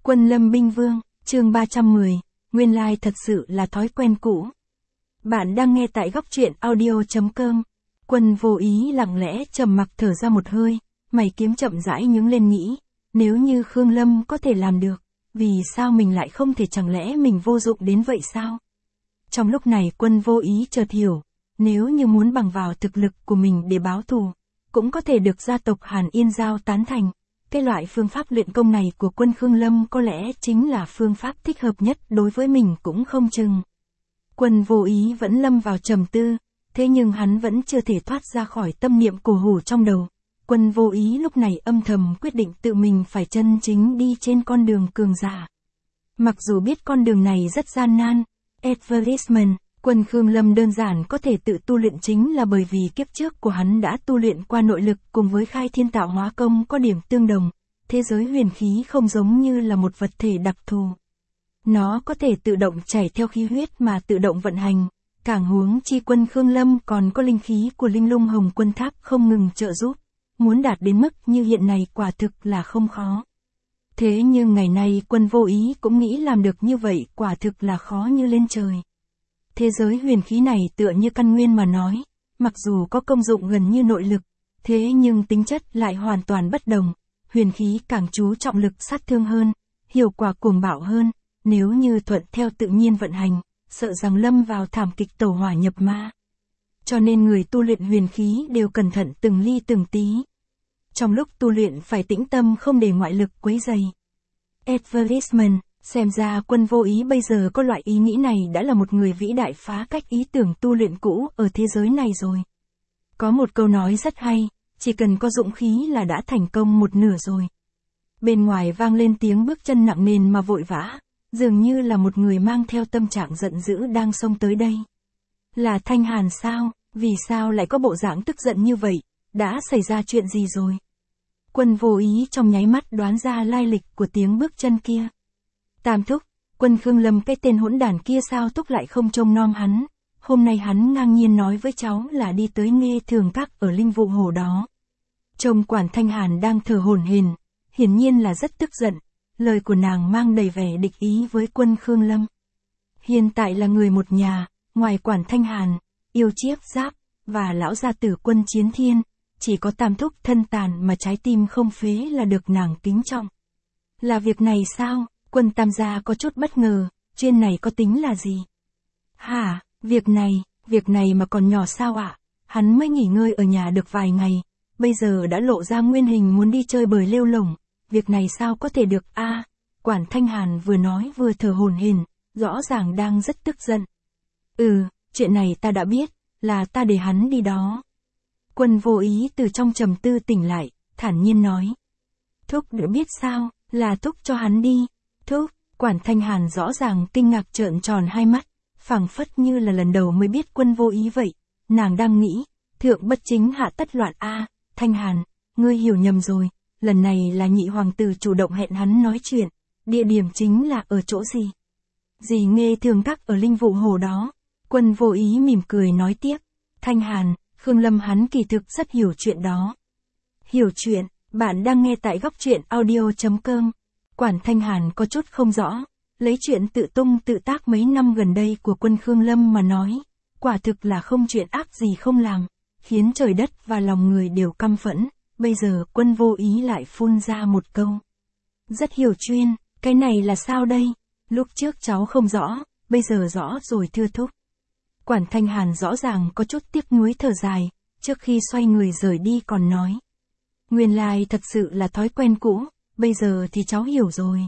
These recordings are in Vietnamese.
Quân Lâm Binh Vương, chương 310, nguyên lai thật sự là thói quen cũ. Bạn đang nghe tại góc truyện audio.com. Quân vô ý lặng lẽ trầm mặc thở ra một hơi, mày kiếm chậm rãi nhướng lên nghĩ, nếu như Khương Lâm có thể làm được, vì sao mình lại không thể, chẳng lẽ mình vô dụng đến vậy sao? Trong lúc này Quân vô ý chợt hiểu, nếu như muốn bằng vào thực lực của mình để báo thù, cũng có thể được gia tộc Hàn Yên Giao tán thành. Cái loại phương pháp luyện công này của Quân Khương Lâm có lẽ chính là phương pháp thích hợp nhất đối với mình cũng không chừng. Quân vô ý vẫn lâm vào trầm tư, thế nhưng hắn vẫn chưa thể thoát ra khỏi tâm niệm cổ hủ trong đầu. Quân vô ý lúc này âm thầm quyết định tự mình phải chân chính đi trên con đường cường giả. Mặc dù biết con đường này rất gian nan, advertisement, Quân Khương Lâm đơn giản có thể tự tu luyện chính là bởi vì kiếp trước của hắn đã tu luyện qua nội lực cùng với khai thiên tạo hóa công có điểm tương đồng. Thế giới huyền khí không giống như là một vật thể đặc thù. Nó có thể tự động chảy theo khí huyết mà tự động vận hành. Càng huống chi Quân Khương Lâm còn có linh khí của Linh Lung Hồng Quân Tháp không ngừng trợ giúp. Muốn đạt đến mức như hiện này quả thực là không khó. Thế nhưng ngày nay Quân vô ý cũng nghĩ làm được như vậy quả thực là khó như lên trời. Thế giới huyền khí này tựa như căn nguyên mà nói, mặc dù có công dụng gần như nội lực, thế nhưng tính chất lại hoàn toàn bất đồng. Huyền khí càng chú trọng lực sát thương hơn, hiệu quả cuồng bạo hơn, nếu như thuận theo tự nhiên vận hành, sợ rằng lâm vào thảm kịch tẩu hỏa nhập ma. Cho nên người tu luyện huyền khí đều cẩn thận từng ly từng tí. Trong lúc tu luyện phải tĩnh tâm không để ngoại lực quấy rầy. Advertisement, xem ra Quân vô ý bây giờ có loại ý nghĩ này đã là một người vĩ đại phá cách ý tưởng tu luyện cũ ở thế giới này rồi. Có một câu nói rất hay, chỉ cần có dũng khí là đã thành công một nửa rồi. Bên ngoài vang lên tiếng bước chân nặng nề mà vội vã, dường như là một người mang theo tâm trạng giận dữ đang xông tới đây. Là Thanh Hàn sao? Vì sao lại có bộ dạng tức giận như vậy? Đã xảy ra chuyện gì rồi? Quân vô ý trong nháy mắt đoán ra lai lịch của tiếng bước chân kia. Tam thúc, Quân Khương Lâm cái tên hỗn đản kia sao thúc lại không trông nom hắn? Hôm nay hắn ngang nhiên nói với cháu là đi tới Nghê Thường Các ở Linh Vụ Hồ đó. Trông quản Thanh Hàn đang thở hổn hển, hiển nhiên là rất tức giận. Lời của nàng mang đầy vẻ địch ý với Quân Khương Lâm. Hiện tại là người một nhà, ngoài quản Thanh Hàn, Yêu Chiếc Giáp và lão gia tử Quân Chiến Thiên, chỉ có Tam thúc thân tàn mà trái tim không phế là được nàng kính trọng. Là việc này sao? Quân Tam gia có chút bất ngờ, chuyện này có tính là gì? Hả, việc này mà còn nhỏ sao ạ? Hắn mới nghỉ ngơi ở nhà được vài ngày, bây giờ đã lộ ra nguyên hình muốn đi chơi bời lêu lổng, việc này sao có thể được a? Quản Thanh Hàn vừa nói vừa thở hổn hển, rõ ràng đang rất tức giận. Chuyện này ta đã biết, là ta để hắn đi đó. Quân vô ý từ trong trầm tư tỉnh lại, thản nhiên nói. Thúc đã biết sao, là thúc cho hắn đi. Thúc, quản Thanh Hàn rõ ràng kinh ngạc trợn tròn hai mắt, phảng phất như là lần đầu mới biết Quân vô ý vậy. Nàng đang nghĩ, thượng bất chính hạ tất loạn a, Thanh Hàn, ngươi hiểu nhầm rồi, lần này là nhị hoàng tử chủ động hẹn hắn nói chuyện, địa điểm chính là ở chỗ gì? Gì Nghê Thường Các ở Linh Vụ Hồ đó. Quân vô ý mỉm cười nói tiếp, Thanh Hàn, Khương Lâm hắn kỳ thực rất hiểu chuyện đó. Hiểu chuyện, bạn đang nghe tại góc truyện audio.com. Quản Thanh Hàn có chút không rõ, lấy chuyện tự tung tự tác mấy năm gần đây của Quân Khương Lâm mà nói, quả thực là không chuyện ác gì không làm, khiến trời đất và lòng người đều căm phẫn. Bây giờ Quân vô ý lại phun ra một câu. Rất hiểu chuyên, cái này là sao đây? Lúc trước cháu không rõ, bây giờ rõ rồi thưa thúc. Quản Thanh Hàn rõ ràng có chút tiếc nuối thở dài, trước khi xoay người rời đi còn nói. Nguyên lai thật sự là thói quen cũ, bây giờ thì cháu hiểu rồi.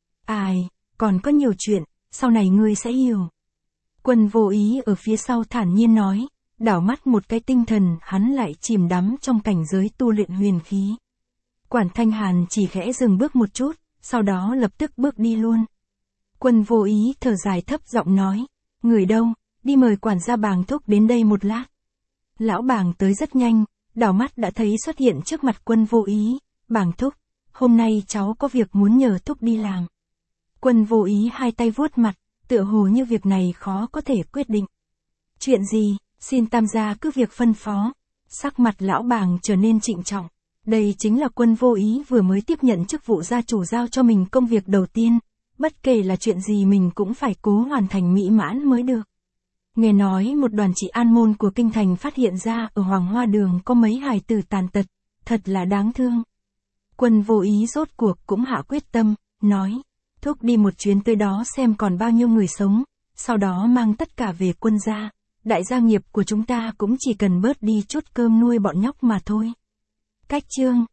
Ai, còn có nhiều chuyện, sau này ngươi sẽ hiểu. Quân vô ý ở phía sau thản nhiên nói, đảo mắt một cái tinh thần hắn lại chìm đắm trong cảnh giới tu luyện huyền khí. Quản Thanh Hàn chỉ khẽ dừng bước một chút, sau đó lập tức bước đi luôn. Quân vô ý thở dài thấp giọng nói, người đâu, đi mời quản gia Bàng thúc đến đây một lát. Lão Bàng tới rất nhanh, đảo mắt đã thấy xuất hiện trước mặt Quân vô ý, Bàng thúc, hôm nay cháu có việc muốn nhờ thúc đi làm. Quân vô ý hai tay vuốt mặt, tựa hồ như việc này khó có thể quyết định. Chuyện gì, xin tam gia cứ việc phân phó. Sắc mặt lão Bàng trở nên trịnh trọng. Đây chính là Quân Vô Ý vừa mới tiếp nhận chức vụ gia chủ giao cho mình công việc đầu tiên, bất kể là chuyện gì mình cũng phải cố hoàn thành mỹ mãn mới được. Nghe nói một đoàn chị an môn của kinh thành phát hiện ra ở Hoàng Hoa Đường có mấy hài tử tàn tật, thật là đáng thương. Quân Vô Ý rốt cuộc cũng hạ quyết tâm, nói, thúc đi một chuyến tới đó xem còn bao nhiêu người sống, sau đó mang tất cả về Quân gia, đại gia nghiệp của chúng ta cũng chỉ cần bớt đi chút cơm nuôi bọn nhóc mà thôi. Cách chương